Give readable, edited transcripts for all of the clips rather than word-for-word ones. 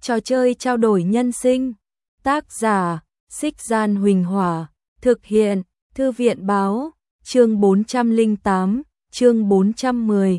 Trò chơi trao đổi nhân sinh. Tác giả: Xích Gian Huỳnh Hỏa. Thực hiện: Thư viện báo. Chương 408, chương 410,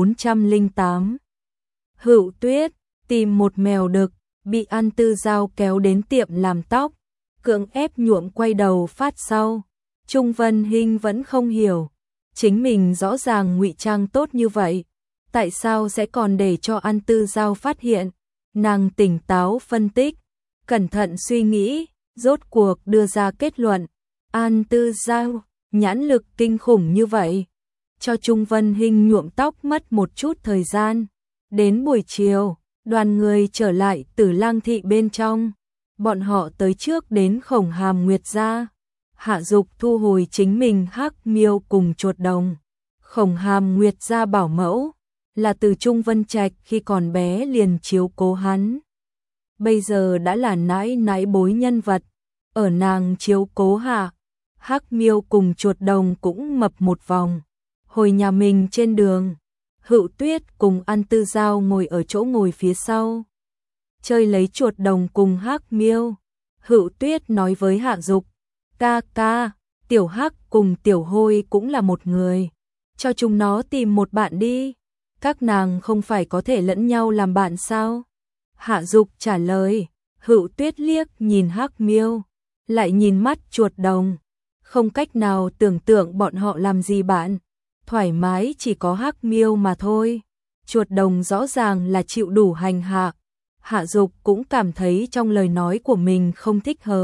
408. Hựu Tuyết tìm một mèo đực, bị An Tư Giao kéo đến tiệm làm tóc, cưỡng ép nhuộm quay đầu phát sau. Trung Vân Hinh vẫn không hiểu, chính mình rõ ràng ngụy trang tốt như vậy, tại sao sẽ còn để cho An Tư Giao phát hiện? Nàng tỉnh táo phân tích, cẩn thận suy nghĩ, rốt cuộc đưa ra kết luận. An Tư Giao, nhãn lực kinh khủng như vậy, cho Trung Vân Hinh nhuộm tóc mất một chút thời gian. Đến buổi chiều, đoàn người trở lại Tử Lang thị bên trong. Bọn họ tới trước đến Khổng Hàm Nguyệt gia. Hạ Dục thu hồi chính mình Hắc Miêu cùng chuột đồng. Khổng Hàm Nguyệt gia bảo mẫu là từ Trung Vân Trạch khi còn bé liền chiếu cố hắn. Bây giờ đã là nãi nãi bối nhân vật, ở nàng chiếu cố hạ, Hắc Miêu cùng chuột đồng cũng mập một vòng. Hồi nhà mình trên đường, Hựu Tuyết cùng An Tư Giao ngồi ở chỗ ngồi phía sau, chơi lấy chuột đồng cùng Hắc Miêu. Hựu Tuyết nói với Hạ Dục, ca ca, Tiểu Hắc cùng Tiểu Hôi cũng là một người, cho chúng nó tìm một bạn đi, các nàng không phải có thể lẫn nhau làm bạn sao? Hạ Dục trả lời. Hựu Tuyết liếc nhìn Hắc Miêu, lại nhìn mắt chuột đồng, không cách nào tưởng tượng bọn họ làm gì bạn. Thoải mái chỉ có Hắc Miêu mà thôi. Chuột đồng rõ ràng là chịu đủ hành hạ. Hạ Dục cũng cảm thấy trong lời nói của mình không thích hợp.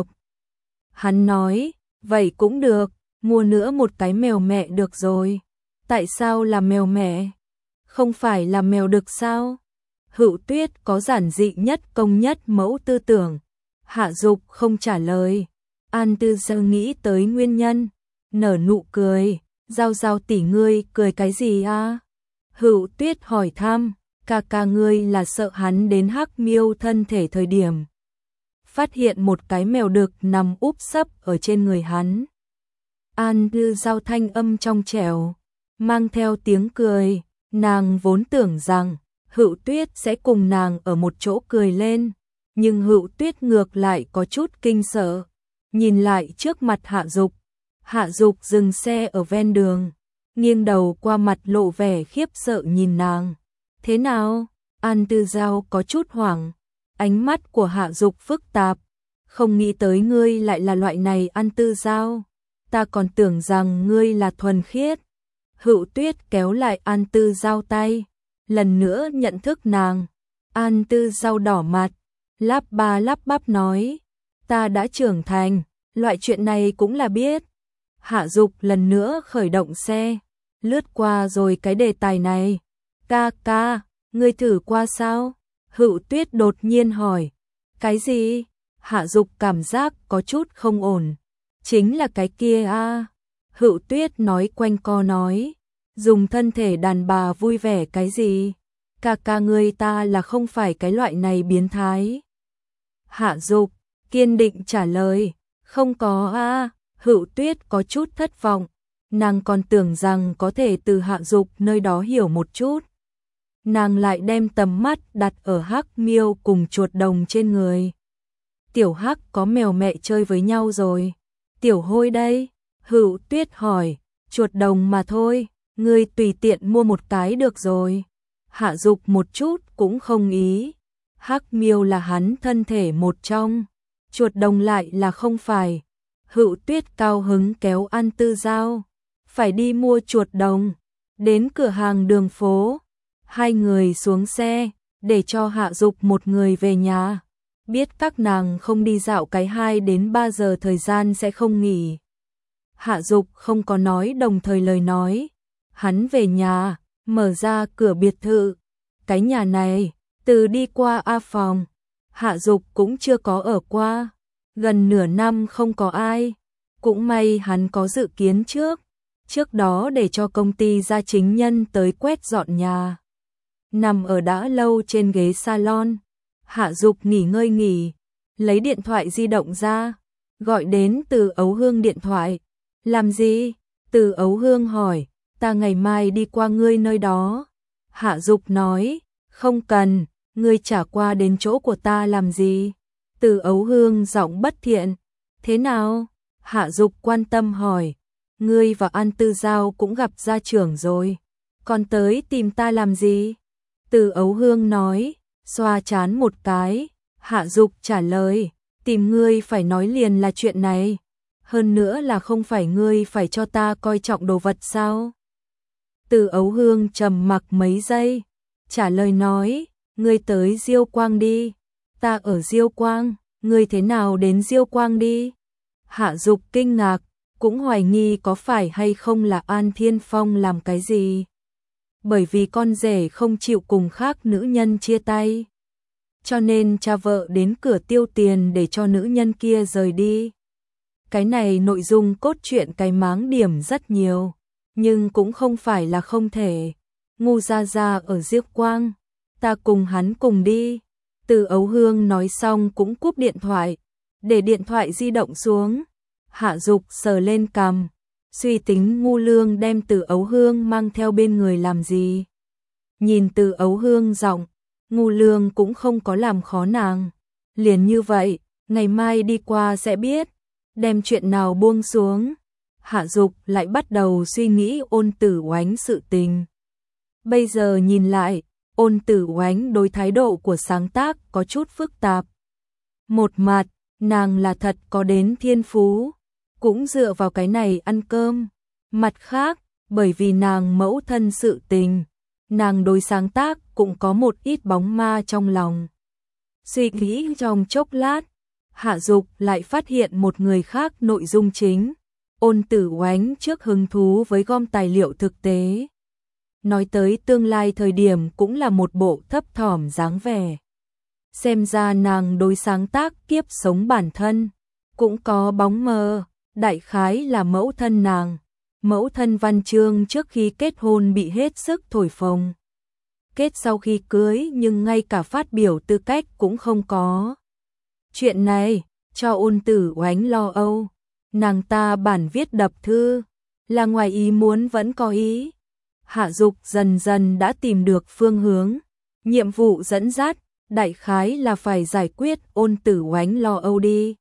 Hắn nói, vậy cũng được, mua nữa một cái mèo mẹ được rồi. Tại sao là mèo mẹ? Không phải là mèo đực sao? Hựu Tuyết có giản dị nhất công nhất mẫu tư tưởng. Hạ Dục không trả lời. An Tư Giao nghĩ tới nguyên nhân, nở nụ cười. Giao Giao tỷ ngươi cười cái gì a? Hựu Tuyết hỏi thăm. Ca ca ngươi là sợ hắn đến Hắc Miêu thân thể thời điểm phát hiện một cái mèo đực nằm úp sấp ở trên người hắn. An Tư Giao thanh âm trong trẻo, mang theo tiếng cười. Nàng vốn tưởng rằng Hựu Tuyết sẽ cùng nàng ở một chỗ cười lên, nhưng Hựu Tuyết ngược lại có chút kinh sợ, nhìn lại trước mặt Hạ Dục. Hạ Dục dừng xe ở ven đường, nghiêng đầu qua mặt lộ vẻ khiếp sợ nhìn nàng. Thế nào? An Tư Giao có chút hoảng, ánh mắt của Hạ Dục phức tạp. Không nghĩ tới ngươi lại là loại này An Tư Giao, ta còn tưởng rằng ngươi là thuần khiết. Hựu Tuyết kéo lại An Tư Giao tay, lần nữa nhận thức nàng. An Tư Giao đỏ mặt, lắp ba lắp bắp nói, ta đã trưởng thành, loại chuyện này cũng là biết. Hạ Dục lần nữa khởi động xe, lướt qua rồi cái đề tài này. Ca ca, ngươi thử qua sao? Hựu Tuyết đột nhiên hỏi. Cái gì? Hạ Dục cảm giác có chút không ổn. Chính là cái kia a. Hựu Tuyết nói quanh co nói. Dùng thân thể đàn bà vui vẻ cái gì? Ca ca ngươi ta là không phải cái loại này biến thái. Hạ Dục kiên định trả lời. Không có a. Hựu Tuyết có chút thất vọng. Nàng còn tưởng rằng có thể từ Hạ Dục nơi đó hiểu một chút. Nàng lại đem tầm mắt đặt ở Hắc Miêu cùng chuột đồng trên người. Tiểu Hắc có mèo mẹ chơi với nhau rồi. Tiểu Hôi đây? Hựu Tuyết hỏi. Chuột đồng mà thôi, ngươi tùy tiện mua một cái được rồi. Hạ Dục một chút cũng không ý. Hắc Miêu là hắn thân thể một trong, chuột đồng lại là không phải. Hựu Tuyết cao hứng kéo An Tư Giao, phải đi mua chuột đồng. Đến cửa hàng đường phố, hai người xuống xe, để cho Hạ Dục một người về nhà. Biết các nàng không đi dạo cái 2 đến 3 giờ thời gian sẽ không nghỉ. Hạ Dục không có nói đồng thời lời nói. Hắn về nhà, mở ra cửa biệt thự. Cái nhà này, từ đi qua A phòng, Hạ Dục cũng chưa có ở qua. Gần nửa năm không có ai. Cũng may hắn có dự kiến trước. Trước đó để cho công ty gia chính nhân tới quét dọn nhà. Nằm ở đã lâu trên ghế salon, Hạ Dục nghỉ ngơi nghỉ, lấy điện thoại di động ra, gọi đến Từ Ấu Hương điện thoại. Làm gì? Từ Ấu Hương hỏi. Ta ngày mai đi qua ngươi nơi đó. Hạ Dục nói, không cần, ngươi trả qua đến chỗ của ta làm gì? Từ Ấu Hương giọng bất thiện. Thế nào? Hạ Dục quan tâm hỏi. Ngươi và An Tư Giao cũng gặp gia trưởng rồi, còn tới tìm ta làm gì? Từ Ấu Hương nói, xoa trán một cái. Hạ Dục trả lời, tìm ngươi phải nói liền là chuyện này. Hơn nữa là không phải ngươi phải cho ta coi trọng đồ vật sao? Từ Ấu Hương trầm mặc mấy giây, trả lời nói, ngươi tới Diêu Quang đi. Ta ở Diêu Quang, ngươi thế nào đến Diêu Quang đi? Hạ Dục kinh ngạc, cũng hoài nghi có phải hay không là An Thiên Phong làm cái gì. Bởi vì con rể không chịu cùng khác nữ nhân chia tay, cho nên cha vợ đến cửa tiêu tiền để cho nữ nhân kia rời đi. Cái này nội dung cốt truyện cái máng điểm rất nhiều, nhưng cũng không phải là không thể. Ngu Gia Gia ở Diêu Quang, ta cùng hắn cùng đi. Từ Ấu Hương nói xong cũng cúp điện thoại, để điện thoại di động xuống. Hạ Dục sờ lên cằm, suy tính Ngu Lương đem Từ Ấu Hương mang theo bên người làm gì. Nhìn Từ Ấu Hương giọng, Ngu Lương cũng không có làm khó nàng. Liền như vậy, ngày mai đi qua sẽ biết, đem chuyện nào buông xuống. Hạ Dục lại bắt đầu suy nghĩ Ôn Tử Oánh sự tình. Bây giờ nhìn lại, Ôn Tử Oánh đối thái độ của sáng tác có chút phức tạp. Một mặt, nàng là thật có đến thiên phú, cũng dựa vào cái này ăn cơm. Mặt khác, bởi vì nàng mẫu thân sự tình, nàng đối sáng tác cũng có một ít bóng ma trong lòng. Suy nghĩ trong chốc lát, Hạ Dục lại phát hiện một người khác nội dung chính. Ôn Tử Oánh trước hứng thú với gom tài liệu thực tế. Nói tới tương lai thời điểm cũng là một bộ thấp thỏm dáng vẻ. Xem ra nàng đối sáng tác kiếp sống bản thân cũng có bóng mờ, đại khái là mẫu thân nàng. Mẫu thân Văn Chương trước khi kết hôn bị hết sức thổi phồng. Kết sau khi cưới nhưng ngay cả phát biểu tư cách cũng không có. Chuyện này cho Ôn Tử Oánh lo âu. Nàng ta bản viết đập thư, là ngoài ý muốn vẫn có ý. Hạ Dục dần dần đã tìm được phương hướng. Nhiệm vụ dẫn dắt, đại khái là phải giải quyết Ôn Tử Oánh lo âu đi.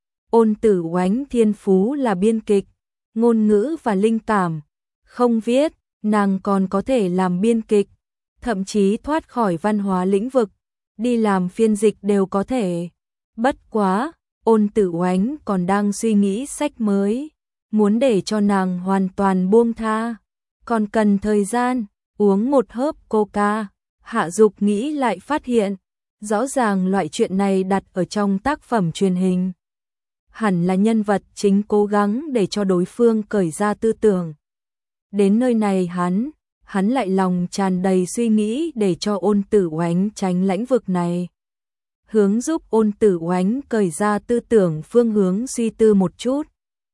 Ôn Tử Oánh thiên phú là biên kịch, ngôn ngữ và linh cảm. Không viết, nàng còn có thể làm biên kịch, thậm chí thoát khỏi văn hóa lĩnh vực, đi làm phiên dịch đều có thể. Bất quá, Ôn Tử Oánh còn đang suy nghĩ sách mới, muốn để cho nàng hoàn toàn buông tha, còn cần thời gian. Uống một hớp coca, Hạ Dục nghĩ lại phát hiện, rõ ràng loại chuyện này đặt ở trong tác phẩm truyền hình. Hẳn là nhân vật chính cố gắng để cho đối phương cởi ra tư tưởng. Đến nơi này hắn lại lòng tràn đầy suy nghĩ để cho Ôn Tử Oánh tránh lĩnh vực này. Hướng giúp Ôn Tử Oánh cởi ra tư tưởng phương hướng suy tư một chút.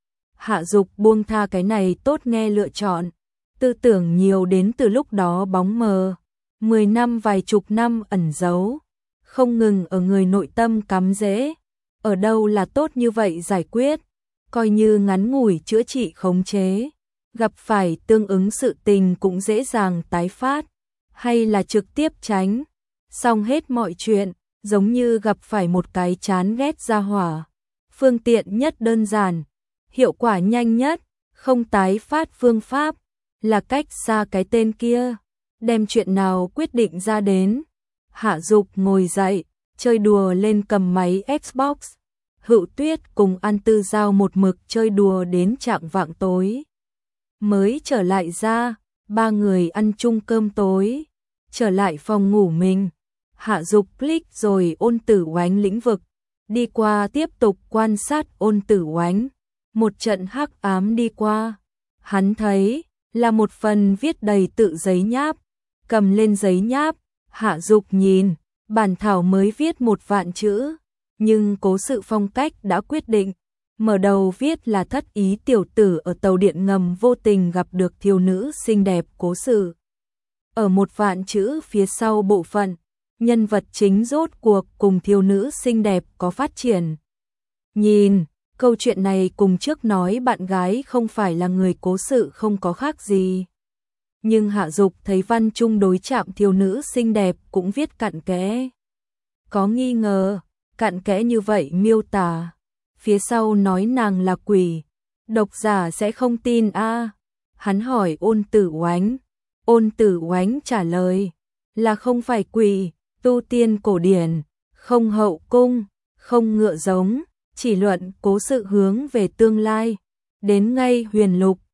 Hạ Dục buông tha cái này tốt nghe lựa chọn. Tư tưởng nhiều đến từ lúc đó bóng mờ, 10 năm vài chục năm ẩn giấu, không ngừng ở người nội tâm cắm rễ. Ở đâu là tốt như vậy giải quyết, coi như ngắn ngủi chữa trị khống chế, gặp phải tương ứng sự tình cũng dễ dàng tái phát, hay là trực tiếp tránh, xong hết mọi chuyện, giống như gặp phải một cái chán ghét gia hỏa. Phương tiện nhất đơn giản, hiệu quả nhanh nhất, không tái phát phương pháp, là cách xa cái tên kia, đem chuyện nào quyết định ra đến. Hạ Dục ngồi dậy, chơi đùa lên cầm máy Xbox. Hữu Tuyết cùng An Tư Giao một mực chơi đùa đến chạng vạng tối. Mới trở lại ra, ba người ăn chung cơm tối. Trở lại phòng ngủ mình, Hạ Dục click rồi Ôn Tử Oánh lĩnh vực. Đi qua tiếp tục quan sát Ôn Tử Oánh. Một trận hắc ám đi qua. Hắn thấy là một phần viết đầy tự giấy nháp. Cầm lên giấy nháp, Hạ Dục nhìn, bản thảo mới viết 1.000 chữ. Nhưng cố sự phong cách đã quyết định. Mở đầu viết là thất ý tiểu tử ở tàu điện ngầm vô tình gặp được thiếu nữ xinh đẹp cố sự. Ở 1.000 chữ phía sau bộ phận, nhân vật chính rốt cuộc cùng thiếu nữ xinh đẹp có phát triển. Nhìn, câu chuyện này cùng trước nói bạn gái không phải là người cố sự không có khác gì. Nhưng Hạ Dục thấy văn chung đối chạm thiếu nữ xinh đẹp cũng viết cặn kẽ. có nghi ngờ, cặn kẽ như vậy miêu tả. Phía sau nói nàng là quỷ, độc giả sẽ không tin a. Hắn hỏi Ôn Tử Oánh. Ôn Tử Oánh trả lời là không phải quỷ, tu tiên cổ điển, không hậu cung, không ngựa giống, chỉ luận cố sự hướng về tương lai. Đến ngay huyền lục,